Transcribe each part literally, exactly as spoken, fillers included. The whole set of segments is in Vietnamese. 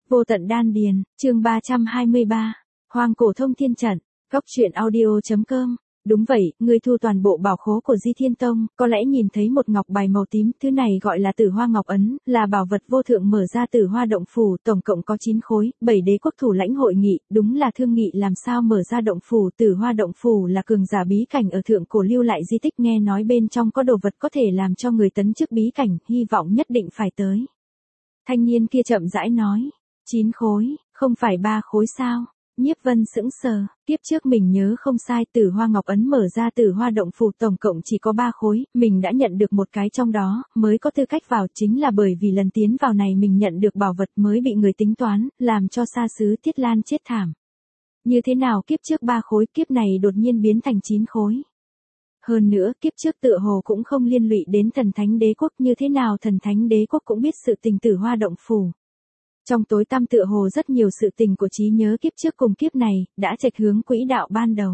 Vô tận đan điền, chương ba trăm hai mươi ba, Hoang cổ thông thiên trận, góc truyện audio.com. Đúng vậy, ngươi thu toàn bộ bảo khố của Di Thiên Tông, có lẽ nhìn thấy một ngọc bài màu tím, thứ này gọi là Tử Hoa Ngọc Ấn, là bảo vật vô thượng mở ra Tử Hoa động phủ, tổng cộng có chín khối, bảy đế quốc thủ lãnh hội nghị, đúng là thương nghị làm sao mở ra động phủ. Tử Hoa động phủ là cường giả bí cảnh ở thượng cổ lưu lại di tích, nghe nói bên trong có đồ vật có thể làm cho người tấn chức bí cảnh, hy vọng nhất định phải tới. Thanh niên kia chậm rãi nói, chín khối, không phải ba khối sao? Nhiếp Vân sững sờ, tiếp trước mình nhớ không sai, Tử Hoa Ngọc Ấn mở ra Tử Hoa động phủ tổng cộng chỉ có ba khối, mình đã nhận được một cái trong đó, mới có tư cách vào, chính là bởi vì lần tiến vào này mình nhận được bảo vật mới bị người tính toán, làm cho xa xứ Tiết Lan chết thảm. Như thế nào kiếp trước ba khối, kiếp này đột nhiên biến thành chín khối. Hơn nữa, kiếp trước tựa hồ cũng không liên lụy đến thần thánh đế quốc, như thế nào thần thánh đế quốc cũng biết sự tình Tử Hoa động phủ. Trong tối tăm tựa hồ rất nhiều sự tình của trí nhớ kiếp trước cùng kiếp này, đã chệch hướng quỹ đạo ban đầu.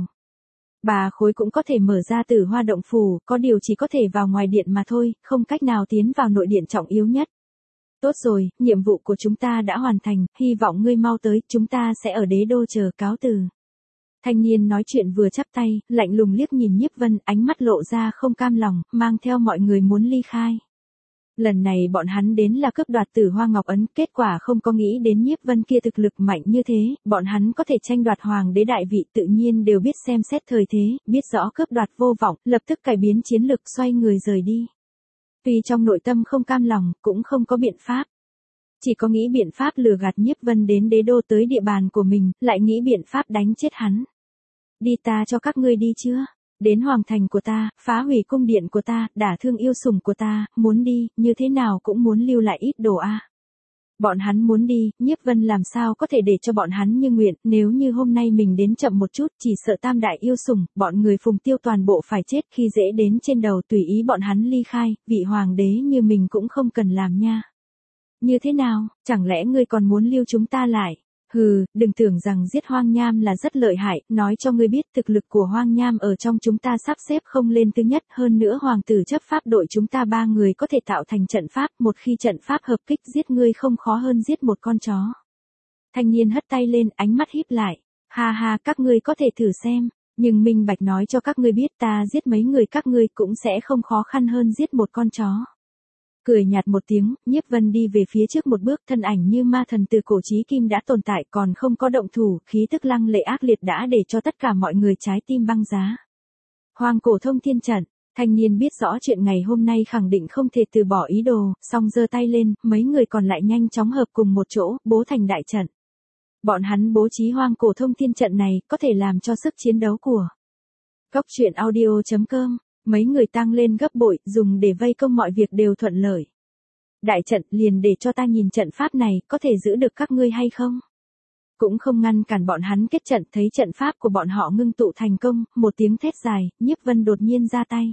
Bà khối cũng có thể mở ra Tử Hoa động phủ, có điều chỉ có thể vào ngoài điện mà thôi, không cách nào tiến vào nội điện trọng yếu nhất. Tốt rồi, nhiệm vụ của chúng ta đã hoàn thành, hy vọng ngươi mau tới, chúng ta sẽ ở đế đô chờ, cáo từ. Thanh niên nói chuyện vừa chắp tay, lạnh lùng liếc nhìn Nhiếp Vân, ánh mắt lộ ra không cam lòng, mang theo mọi người muốn ly khai. Lần này bọn hắn đến là cướp đoạt Tử Hoa Ngọc Ấn, kết quả không có nghĩ đến Nhiếp Vân kia thực lực mạnh như thế, bọn hắn có thể tranh đoạt hoàng đế đại vị, tự nhiên đều biết xem xét thời thế, biết rõ cướp đoạt vô vọng, lập tức cải biến chiến lực, xoay người rời đi. Tuy trong nội tâm không cam lòng, cũng không có biện pháp. Chỉ có nghĩ biện pháp lừa gạt Nhiếp Vân đến đế đô tới địa bàn của mình, lại nghĩ biện pháp đánh chết hắn. Đi, ta cho các ngươi đi chưa? Đến hoàng thành của ta, phá hủy cung điện của ta, đả thương yêu sủng của ta, muốn đi, như thế nào cũng muốn lưu lại ít đồ a. Bọn hắn muốn đi, Nhiếp Vân làm sao có thể để cho bọn hắn như nguyện, nếu như hôm nay mình đến chậm một chút, chỉ sợ tam đại yêu sủng, bọn người Phùng Tiêu toàn bộ phải chết, khi dễ đến trên đầu tùy ý bọn hắn ly khai, vị hoàng đế như mình cũng không cần làm nha. Như thế nào, chẳng lẽ ngươi còn muốn lưu chúng ta lại? Hừ, đừng tưởng rằng giết Hoang Nham là rất lợi hại, nói cho ngươi biết thực lực của Hoang Nham ở trong chúng ta sắp xếp không lên thứ nhất, hơn nữa hoàng tử chấp pháp đội chúng ta ba người có thể tạo thành trận pháp, một khi trận pháp hợp kích giết ngươi không khó hơn giết một con chó. Thanh niên hất tay lên, ánh mắt híp lại, ha ha, các ngươi có thể thử xem, nhưng minh bạch nói cho các ngươi biết ta giết mấy người các ngươi cũng sẽ không khó khăn hơn giết một con chó. Cười nhạt một tiếng, Nhiếp Vân đi về phía trước một bước, thân ảnh như ma thần từ cổ chí kim đã tồn tại, còn không có động thủ, khí tức lăng lệ ác liệt đã để cho tất cả mọi người trái tim băng giá. Hoang cổ thông thiên trận, thanh niên biết rõ chuyện ngày hôm nay khẳng định không thể từ bỏ ý đồ, song giơ tay lên, mấy người còn lại nhanh chóng hợp cùng một chỗ, bố thành đại trận. Bọn hắn bố trí hoang cổ thông thiên trận này, có thể làm cho sức chiến đấu của góc truyện audio.com. Mấy người tăng lên gấp bội, dùng để vây công mọi việc đều thuận lợi. Đại trận, liền để cho ta nhìn trận pháp này, có thể giữ được các ngươi hay không? Cũng không ngăn cản bọn hắn kết trận, thấy trận pháp của bọn họ ngưng tụ thành công, một tiếng thét dài, Nhiếp Vân đột nhiên ra tay.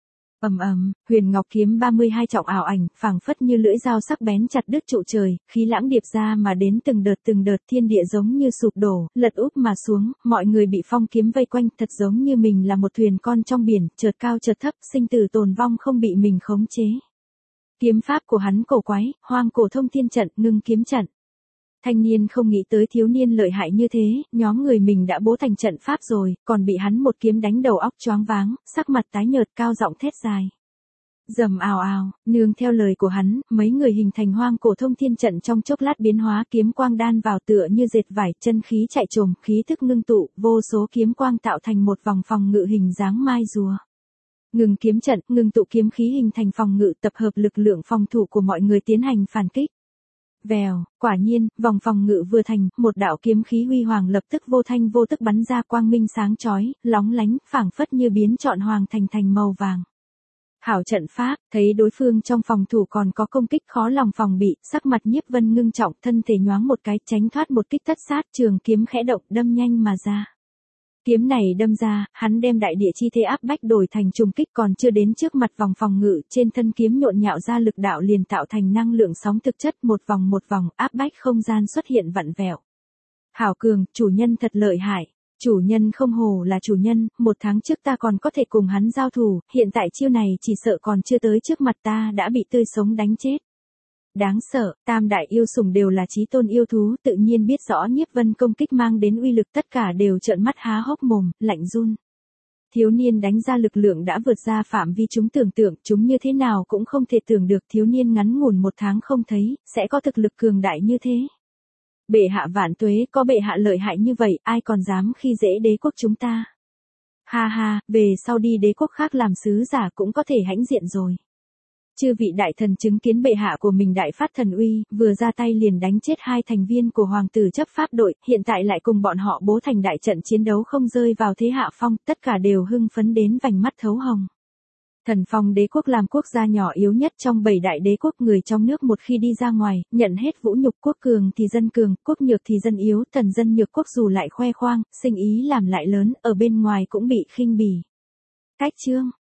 Ầm ầm, huyền ngọc kiếm ba mươi hai trọng ảo ảnh, phảng phất như lưỡi dao sắc bén chặt đứt trụ trời, khí lãng điệp ra mà đến từng đợt từng đợt, thiên địa giống như sụp đổ, lật úp mà xuống, mọi người bị phong kiếm vây quanh, thật giống như mình là một thuyền con trong biển, chợt cao chợt thấp, sinh tử tồn vong không bị mình khống chế. Kiếm pháp của hắn cổ quái, hoang cổ thông thiên trận, ngưng kiếm trận. Thanh niên không nghĩ tới thiếu niên lợi hại như thế, nhóm người mình đã bố thành trận pháp rồi, còn bị hắn một kiếm đánh đầu óc choáng váng, sắc mặt tái nhợt, cao giọng thét dài. Rầm ào ào, nương theo lời của hắn, mấy người hình thành hoang cổ thông thiên trận trong chốc lát biến hóa, kiếm quang đan vào tựa như dệt vải, chân khí chạy trồm, khí thức ngưng tụ, vô số kiếm quang tạo thành một vòng phòng ngự hình dáng mai rùa. Ngừng kiếm trận, ngừng tụ kiếm khí hình thành phòng ngự, tập hợp lực lượng phòng thủ của mọi người tiến hành phản kích. Vèo, quả nhiên, vòng phòng ngự vừa thành, một đạo kiếm khí huy hoàng lập tức vô thanh vô tức bắn ra, quang minh sáng chói, lóng lánh, phảng phất như biến trọn hoàng thành thành màu vàng. Hảo trận pháp, thấy đối phương trong phòng thủ còn có công kích khó lòng phòng bị, sắc mặt Nhiếp Vân ngưng trọng, thân thể nhoáng một cái, tránh thoát một kích thất sát, trường kiếm khẽ động, đâm nhanh mà ra. Kiếm này đâm ra, hắn đem đại địa chi thế áp bách đổi thành trùng kích, còn chưa đến trước mặt vòng phòng ngự, trên thân kiếm nhộn nhạo ra lực đạo liền tạo thành năng lượng sóng thực chất, một vòng một vòng, áp bách không gian xuất hiện vặn vẹo. Hảo cường, chủ nhân thật lợi hại. Chủ nhân không hồ là chủ nhân, một tháng trước ta còn có thể cùng hắn giao thủ, hiện tại chiêu này chỉ sợ còn chưa tới trước mặt ta đã bị tươi sống đánh chết. Đáng sợ, tam đại yêu sủng đều là chí tôn yêu thú, tự nhiên biết rõ nhiếp vân công kích mang đến uy lực, tất cả đều trợn mắt há hốc mồm, lạnh run. Thiếu niên đánh ra lực lượng đã vượt ra phạm vi chúng tưởng tượng, chúng như thế nào cũng không thể tưởng được thiếu niên ngắn ngủn một tháng không thấy, sẽ có thực lực cường đại như thế. Bệ hạ vạn tuế, có bệ hạ lợi hại như vậy, ai còn dám khi dễ đế quốc chúng ta. Ha ha, về sau đi đế quốc khác làm sứ giả cũng có thể hãnh diện rồi. Chư vị đại thần chứng kiến bệ hạ của mình đại phát thần uy, vừa ra tay liền đánh chết hai thành viên của hoàng tử chấp pháp đội, hiện tại lại cùng bọn họ bố thành đại trận chiến đấu không rơi vào thế hạ phong, tất cả đều hưng phấn đến vành mắt thấu hồng. Thần Phong đế quốc làm quốc gia nhỏ yếu nhất trong bảy đại đế quốc, người trong nước một khi đi ra ngoài, nhận hết vũ nhục, quốc cường thì dân cường, quốc nhược thì dân yếu, thần dân nhược quốc dù lại khoe khoang, sinh ý làm lại lớn, ở bên ngoài cũng bị khinh bỉ. Cách chương